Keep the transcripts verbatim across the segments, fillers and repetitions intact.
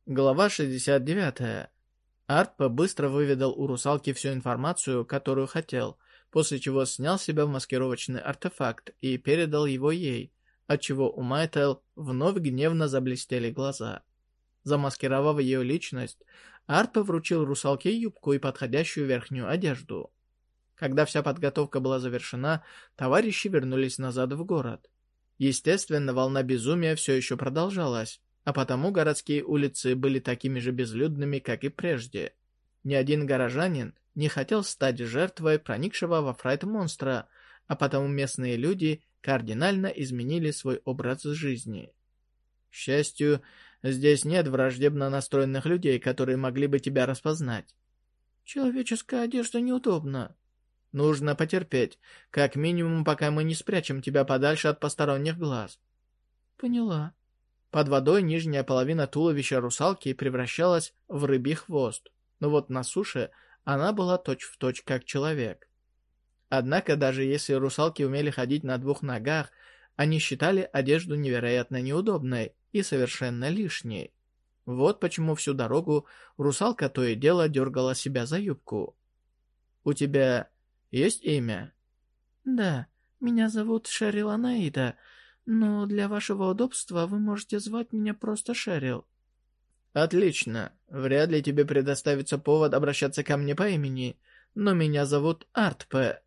Глава шестьдесят девять. Артпа быстро выведал у русалки всю информацию, которую хотел, после чего снял с себя маскировочный артефакт и передал его ей, отчего у Майтел вновь гневно заблестели глаза. Замаскировав ее личность, Артпа вручил русалке юбку и подходящую верхнюю одежду. Когда вся подготовка была завершена, товарищи вернулись назад в город. Естественно, волна безумия все еще продолжалась, а потому городские улицы были такими же безлюдными, как и прежде. Ни один горожанин не хотел стать жертвой проникшего во Фрайт монстра, а потому местные люди кардинально изменили свой образ жизни. К счастью, здесь нет враждебно настроенных людей, которые могли бы тебя распознать. Человеческая одежда неудобна. Нужно потерпеть, как минимум, пока мы не спрячем тебя подальше от посторонних глаз. Поняла. Под водой нижняя половина туловища русалки превращалась в рыбий хвост, но вот на суше она была точь-в-точь как человек. Однако даже если русалки умели ходить на двух ногах, они считали одежду невероятно неудобной и совершенно лишней. Вот почему всю дорогу русалка то и дело дергала себя за юбку. «У тебя есть имя?» «Да, меня зовут Шерил Анаида. Но для вашего удобства вы можете звать меня просто Шерил». «Отлично. Вряд ли тебе предоставится повод обращаться ко мне по имени, но меня зовут Артпе».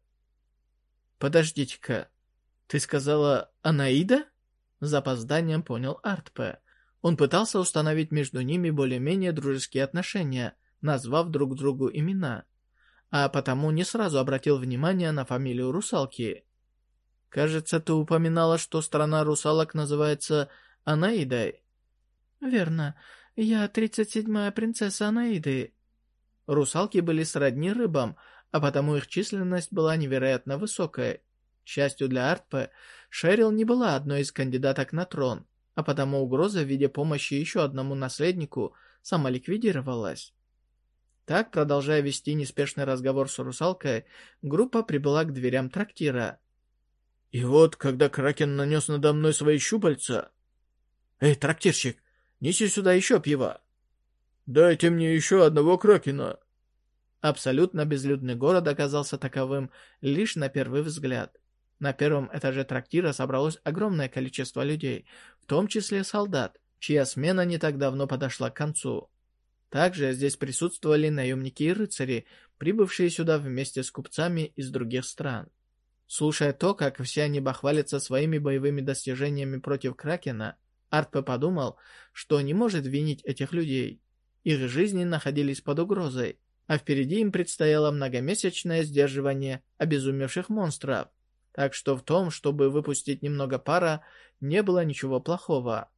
«Подождите-ка, ты сказала Анаида?» С запозданием понял Артпе. Он пытался установить между ними более-менее дружеские отношения, назвав друг другу имена, а потому не сразу обратил внимание на фамилию русалки. «Кажется, ты упоминала, что страна русалок называется Анаидой». «Верно. Я тридцать седьмая принцесса Анаиды». Русалки были сродни рыбам, а потому их численность была невероятно высокой. К счастью для Артпе, Шерил не была одной из кандидаток на трон, а потому угроза в виде помощи еще одному наследнику самоликвидировалась. Так, продолжая вести неспешный разговор с русалкой, группа прибыла к дверям трактира. И вот, когда Кракен нанес надо мной свои щупальца... «Эй, трактирщик, неси сюда еще пива!» «Дайте мне еще одного Кракена!» Абсолютно безлюдный город оказался таковым лишь на первый взгляд. На первом этаже трактира собралось огромное количество людей, в том числе солдат, чья смена не так давно подошла к концу. Также здесь присутствовали наемники и рыцари, прибывшие сюда вместе с купцами из других стран. Слушая то, как все они бахвалятся своими боевыми достижениями против Кракена, Артпе подумал, что не может винить этих людей. Их жизни находились под угрозой, а впереди им предстояло многомесячное сдерживание обезумевших монстров. Так что в том, чтобы выпустить немного пара, не было ничего плохого.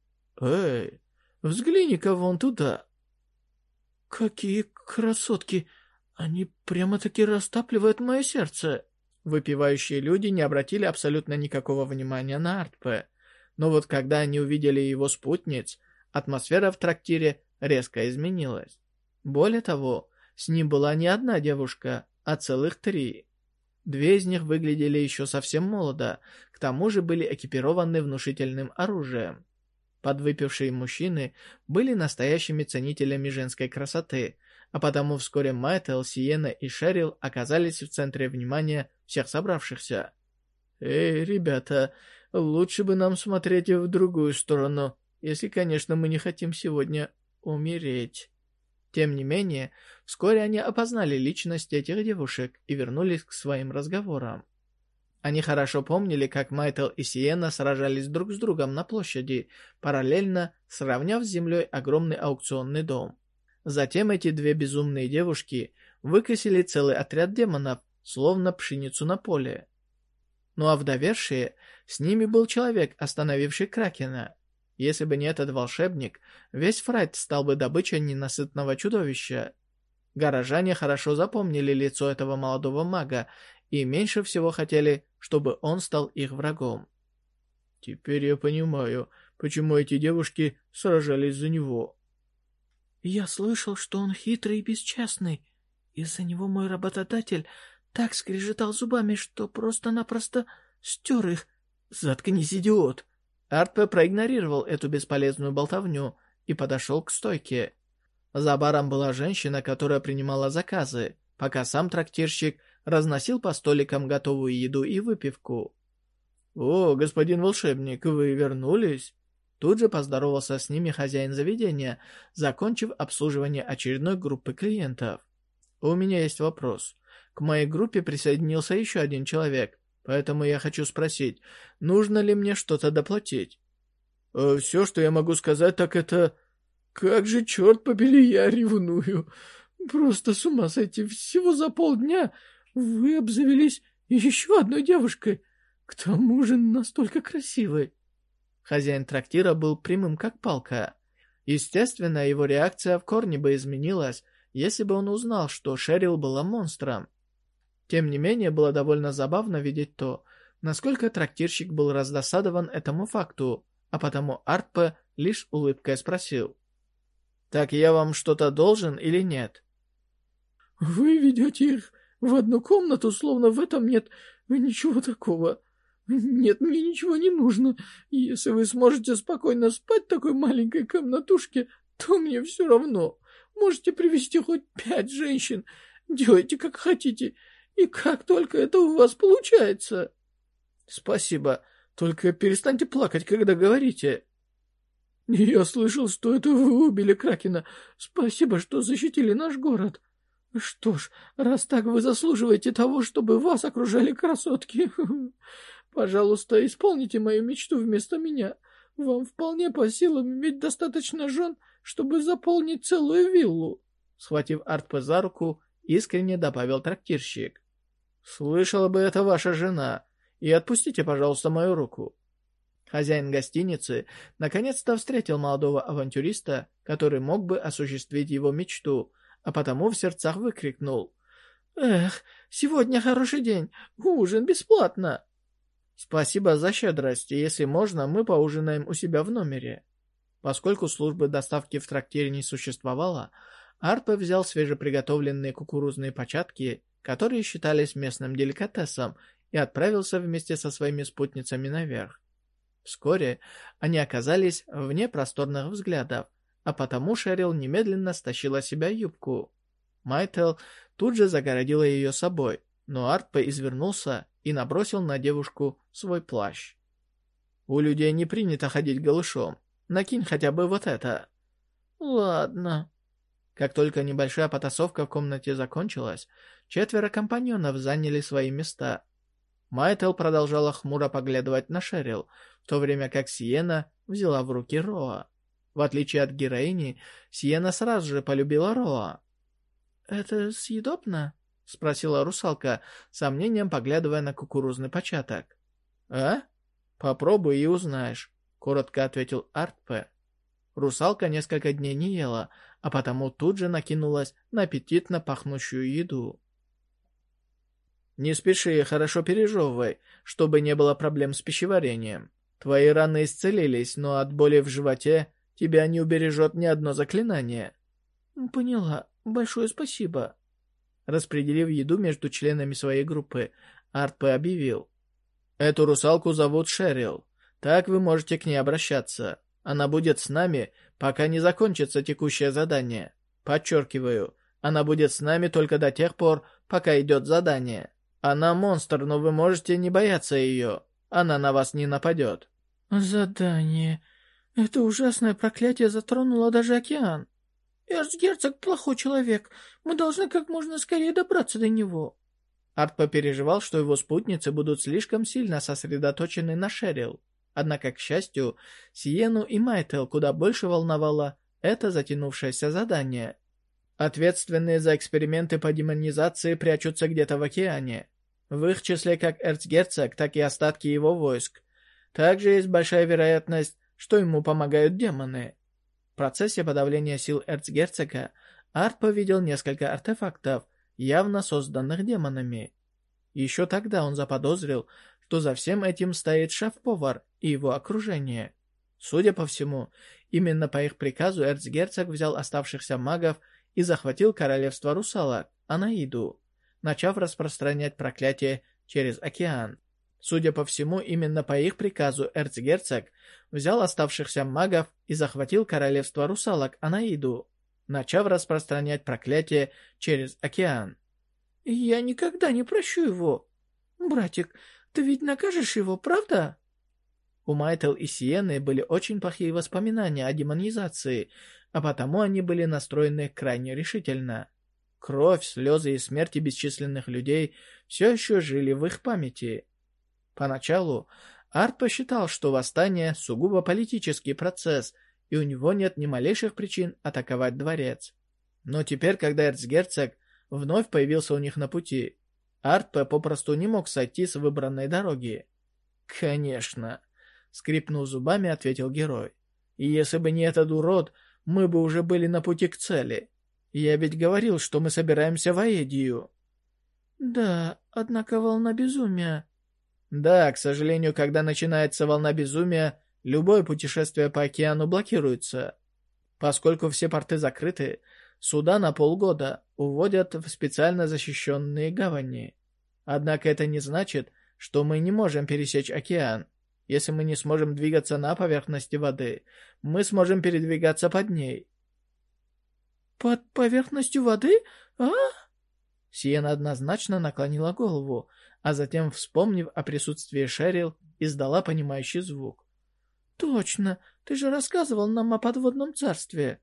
«Эй, взгляни-ка вон туда!» «Какие красотки! Они прямо-таки растапливают мое сердце!» Выпивающие люди не обратили абсолютно никакого внимания на Артпе, но вот когда они увидели его спутниц, атмосфера в трактире резко изменилась. Более того, с ним была не одна девушка, а целых три. Две из них выглядели еще совсем молодо, к тому же были экипированы внушительным оружием. Подвыпившие мужчины были настоящими ценителями женской красоты, а потому вскоре Майтел, Сиена и Шерил оказались в центре внимания всех собравшихся. «Эй, ребята, лучше бы нам смотреть в другую сторону, если, конечно, мы не хотим сегодня умереть». Тем не менее, вскоре они опознали личность этих девушек и вернулись к своим разговорам. Они хорошо помнили, как Майтел и Сиена сражались друг с другом на площади, параллельно сравняв с землей огромный аукционный дом. Затем эти две безумные девушки выкосили целый отряд демонов, словно пшеницу на поле. Ну а в довершие, с ними был человек, остановивший Кракена. Если бы не этот волшебник, весь Фрайт стал бы добычей ненасытного чудовища. Горожане хорошо запомнили лицо этого молодого мага и меньше всего хотели, чтобы он стал их врагом. «Теперь я понимаю, почему эти девушки сражались за него». «Я слышал, что он хитрый и бесчестный. Из-за него мой работодатель так скрежетал зубами, что просто-напросто стер их». «Заткнись, идиот!» Артпе проигнорировал эту бесполезную болтовню и подошел к стойке. За баром была женщина, которая принимала заказы, пока сам трактирщик разносил по столикам готовую еду и выпивку. «О, господин волшебник, вы вернулись?» Тут же поздоровался с ними хозяин заведения, закончив обслуживание очередной группы клиентов. «У меня есть вопрос. К моей группе присоединился еще один человек, поэтому я хочу спросить, нужно ли мне что-то доплатить?» э, «Все, что я могу сказать, так это... Как же, черт побери, я ревную! Просто с ума сойти, всего за полдня вы обзавелись еще одной девушкой, к тому же настолько красивой». Хозяин трактира был прямым как палка. Естественно, его реакция в корне бы изменилась, если бы он узнал, что Шерил была монстром. Тем не менее, было довольно забавно видеть то, насколько трактирщик был раздосадован этому факту, а потому Артпе лишь улыбкой спросил: «Так я вам что-то должен или нет?» «Вы ведете их в одну комнату, словно в этом нет ничего такого. Нет, мне ничего не нужно. Если вы сможете спокойно спать в такой маленькой комнатушке, то мне все равно. Можете привести хоть пять женщин. Делайте как хотите. И как только это у вас получается». «Спасибо. Только перестаньте плакать, когда говорите». «Я слышал, что это вы убили Кракена. Спасибо, что защитили наш город. Что ж, раз так вы заслуживаете того, чтобы вас окружали красотки, пожалуйста, исполните мою мечту вместо меня. Вам вполне по силам иметь достаточно жен, чтобы заполнить целую виллу». Схватив Артпе за руку, искренне добавил трактирщик. «Слышала бы это ваша жена. И отпустите, пожалуйста, мою руку». Хозяин гостиницы наконец-то встретил молодого авантюриста, который мог бы осуществить его мечту, а потому в сердцах выкрикнул: «Эх, сегодня хороший день, ужин бесплатно!» «Спасибо за щедрость, и если можно, мы поужинаем у себя в номере». Поскольку службы доставки в трактире не существовало, Артпе взял свежеприготовленные кукурузные початки, которые считались местным деликатесом, и отправился вместе со своими спутницами наверх. Вскоре они оказались вне просторных взглядов, а потому Шерил немедленно стащила с себя юбку. Майтел тут же загородила ее собой, но Артпе извернулся и набросил на девушку свой плащ. «У людей не принято ходить голышом. Накинь хотя бы вот это». «Ладно». Как только небольшая потасовка в комнате закончилась, четверо компаньонов заняли свои места. Майтел продолжала хмуро поглядывать на Шерил, в то время как Сиена взяла в руки Роа. В отличие от героини, Сиена сразу же полюбила Роа. «Это съедобно?» — спросила русалка, с сомнением поглядывая на кукурузный початок. «А? Попробуй и узнаешь», — коротко ответил Артпе. Русалка несколько дней не ела, а потому тут же накинулась на аппетитно пахнущую еду. «Не спеши, хорошо пережевывай, чтобы не было проблем с пищеварением. Твои раны исцелились, но от боли в животе тебя не убережет ни одно заклинание». «Поняла. Большое спасибо». Распределив еду между членами своей группы, Артпе объявил: «Эту русалку зовут Шерил. Так вы можете к ней обращаться. Она будет с нами, пока не закончится текущее задание. Подчеркиваю, она будет с нами только до тех пор, пока идет задание. Она монстр, но вы можете не бояться ее. Она на вас не нападет». «Задание. Это ужасное проклятие затронуло даже океан. Эрцгерцог плохой человек. Мы должны как можно скорее добраться до него». Артпе переживал, что его спутницы будут слишком сильно сосредоточены на Шерил. Однако, к счастью, Сиену и Майтел куда больше волновало это затянувшееся задание. Ответственные за эксперименты по демонизации прячутся где-то в океане. В их числе как эрцгерцог, так и остатки его войск. Также есть большая вероятность, что ему помогают демоны. В процессе подавления сил эрцгерцога Артпе видел несколько артефактов, явно созданных демонами. Еще тогда он заподозрил, что за всем этим стоит шеф-повар и его окружение. Судя по всему, именно по их приказу эрцгерцог взял оставшихся магов и захватил королевство русалок, Анаиду, начав распространять проклятие через океан. Судя по всему, именно по их приказу эрцгерцог взял оставшихся магов и захватил королевство русалок Анаиду, начав распространять проклятие через океан. «Я никогда не прощу его. Братик, ты ведь накажешь его, правда?» У Майтел и Сиены были очень плохие воспоминания о демонизации, а потому они были настроены крайне решительно. Кровь, слезы и смерти бесчисленных людей все еще жили в их памяти. Поначалу Арт посчитал, что восстание – сугубо политический процесс, и у него нет ни малейших причин атаковать дворец. Но теперь, когда эрцгерцог вновь появился у них на пути, Артпе попросту не мог сойти с выбранной дороги. «Конечно», — скрипнув зубами, ответил герой. «И если бы не этот урод, мы бы уже были на пути к цели. Я ведь говорил, что мы собираемся в Аэдию». «Да, однако волна безумия...» «Да, к сожалению, когда начинается волна безумия, любое путешествие по океану блокируется. Поскольку все порты закрыты, суда на полгода уводят в специально защищенные гавани. Однако это не значит, что мы не можем пересечь океан. Если мы не сможем двигаться на поверхности воды, мы сможем передвигаться под ней». «Под поверхностью воды? А?» Сиена однозначно наклонила голову, а затем, вспомнив о присутствии Шерил, издала понимающий звук. «Точно, ты же рассказывал нам о подводном царстве».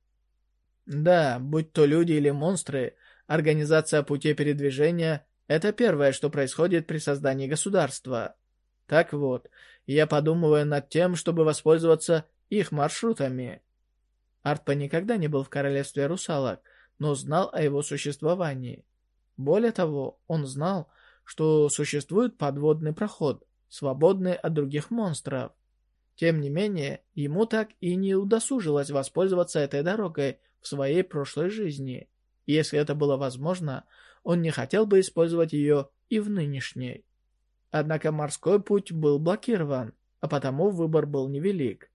«Да, будь то люди или монстры, организация путей передвижения — это первое, что происходит при создании государства. Так вот, я подумываю над тем, чтобы воспользоваться их маршрутами». Артпе никогда не был в королевстве русалок, но знал о его существовании. Более того, он знал, что существует подводный проход, свободный от других монстров. Тем не менее, ему так и не удосужилось воспользоваться этой дорогой в своей прошлой жизни. И если это было возможно, он не хотел бы использовать ее и в нынешней. Однако морской путь был блокирован, а потому выбор был невелик.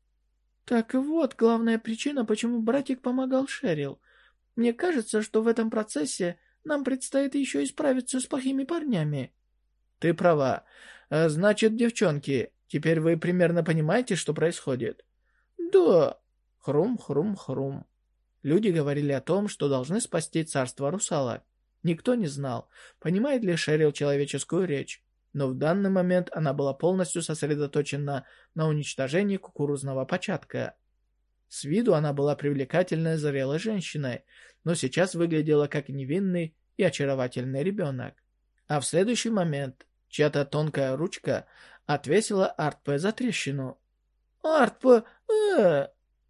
«Так вот, главная причина, почему братик помогал Шерил. Мне кажется, что в этом процессе нам предстоит еще и справиться с плохими парнями». «Ты права. Значит, девчонки, теперь вы примерно понимаете, что происходит?» «Да». Хрум-хрум-хрум. Люди говорили о том, что должны спасти царство русалок. Никто не знал, понимает ли Шерил человеческую речь, но в данный момент она была полностью сосредоточена на уничтожении кукурузного початка. С виду она была привлекательной зрелой женщиной, но сейчас выглядела как невинный и очаровательный ребенок. А в следующий момент чья-то тонкая ручка отвесила Артпе за трещину. «Артпе, э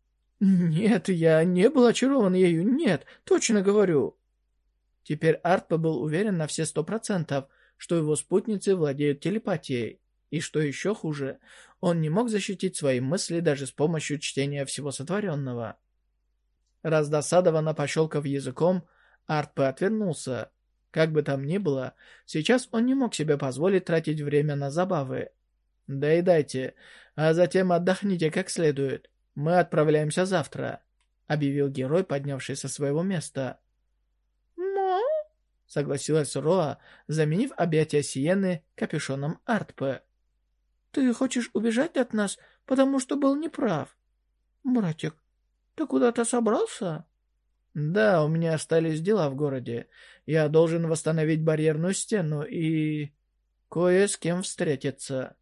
«Нет, я не был очарован ею, нет, точно говорю». Теперь Артпе был уверен на все сто процентов, что его спутницы владеют телепатией, и что еще хуже, он не мог защитить свои мысли даже с помощью чтения всего сотворенного. Раздосадованно пощелкав языком, Артпе отвернулся. Как бы там ни было, сейчас он не мог себе позволить тратить время на забавы. «Доедайте, а затем отдохните как следует. Мы отправляемся завтра», — объявил герой, поднявшись со своего места. «Но...» — согласилась Роа, заменив объятия Сиены капюшоном Артпе. «Ты хочешь убежать от нас, потому что был неправ? Братик, ты куда-то собрался?» «Да, у меня остались дела в городе. Я должен восстановить барьерную стену и... кое с кем встретиться».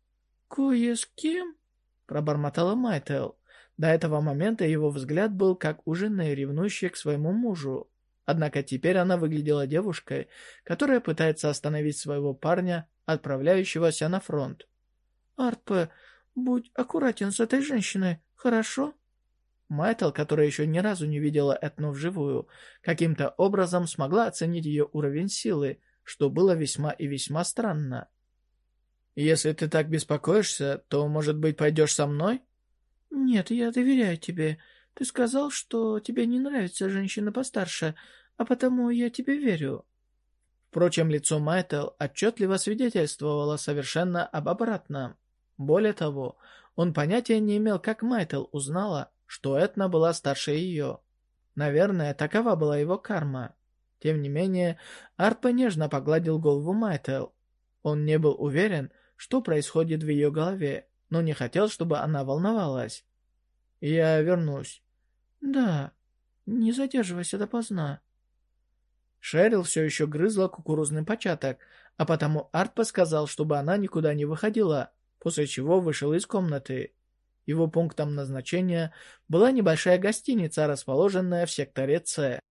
«Кое с кем?» — пробормотала Майтел. До этого момента его взгляд был как у жены, ревнующей к своему мужу. Однако теперь она выглядела девушкой, которая пытается остановить своего парня, отправляющегося на фронт. «Артпе, будь аккуратен с этой женщиной, хорошо?» Майтел, которая еще ни разу не видела Этну вживую, каким-то образом смогла оценить ее уровень силы, что было весьма и весьма странно. «Если ты так беспокоишься, то, может быть, пойдешь со мной?» «Нет, я доверяю тебе. Ты сказал, что тебе не нравятся женщины постарше, а потому я тебе верю». Впрочем, лицо Майтел отчетливо свидетельствовало совершенно об обратном. Более того, он понятия не имел, как Майтел узнала, что Этна была старше ее. Наверное, такова была его карма. Тем не менее, Артпе нежно погладил голову Майтел. Он не был уверен, что происходит в ее голове, но не хотел, чтобы она волновалась. «Я вернусь». «Да, не задерживайся допоздна». Шерил все еще грызла кукурузный початок, а потому Артпе сказал, чтобы она никуда не выходила, после чего вышел из комнаты. Его пунктом назначения была небольшая гостиница, расположенная в секторе С.